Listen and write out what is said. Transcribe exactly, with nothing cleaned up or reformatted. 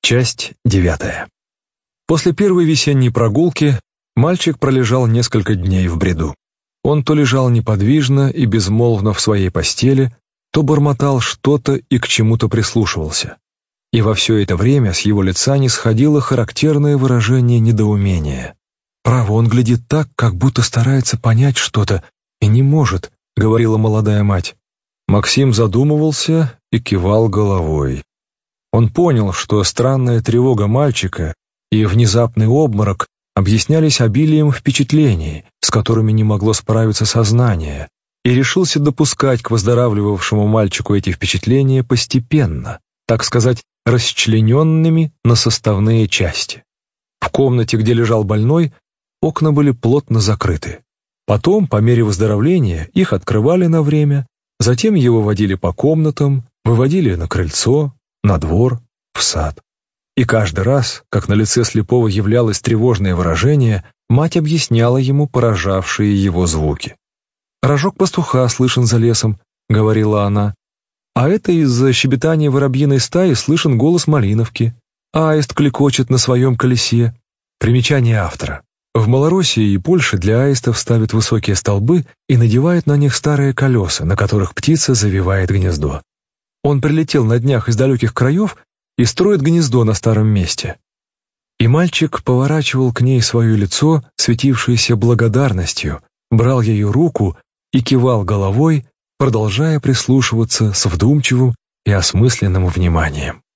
Часть девятая. После первой весенней прогулки мальчик пролежал несколько дней в бреду. Он то лежал неподвижно и безмолвно в своей постели, то бормотал что-то и к чему-то прислушивался. И во все это время с его лица не сходило характерное выражение недоумения. «Право, он глядит так, как будто старается понять что-то, и не может», — говорила молодая мать. Максим задумывался и кивал головой. Он понял, что странная тревога мальчика и внезапный обморок объяснялись обилием впечатлений, с которыми не могло справиться сознание, и решился допускать к выздоравливавшему мальчику эти впечатления постепенно, так сказать, расчлененными на составные части. В комнате, где лежал больной, окна были плотно закрыты. Потом, по мере выздоровления, их открывали на время, затем его водили по комнатам, выводили на крыльцо, на двор, в сад. И каждый раз, как на лице слепого являлось тревожное выражение, мать объясняла ему поражавшие его звуки. «Рожок пастуха слышен за лесом», — говорила она. «А это из-за щебетания воробьиной стаи слышен голос малиновки. Аист клекочет на своем колесе». Примечание автора. В Малороссии и Польше для аистов ставят высокие столбы и надевают на них старые колеса, на которых птица завивает гнездо. Он прилетел на днях из далеких краев и строит гнездо на старом месте. И мальчик поворачивал к ней свое лицо, светившееся благодарностью, брал ее руку и кивал головой, продолжая прислушиваться с вдумчивым и осмысленным вниманием.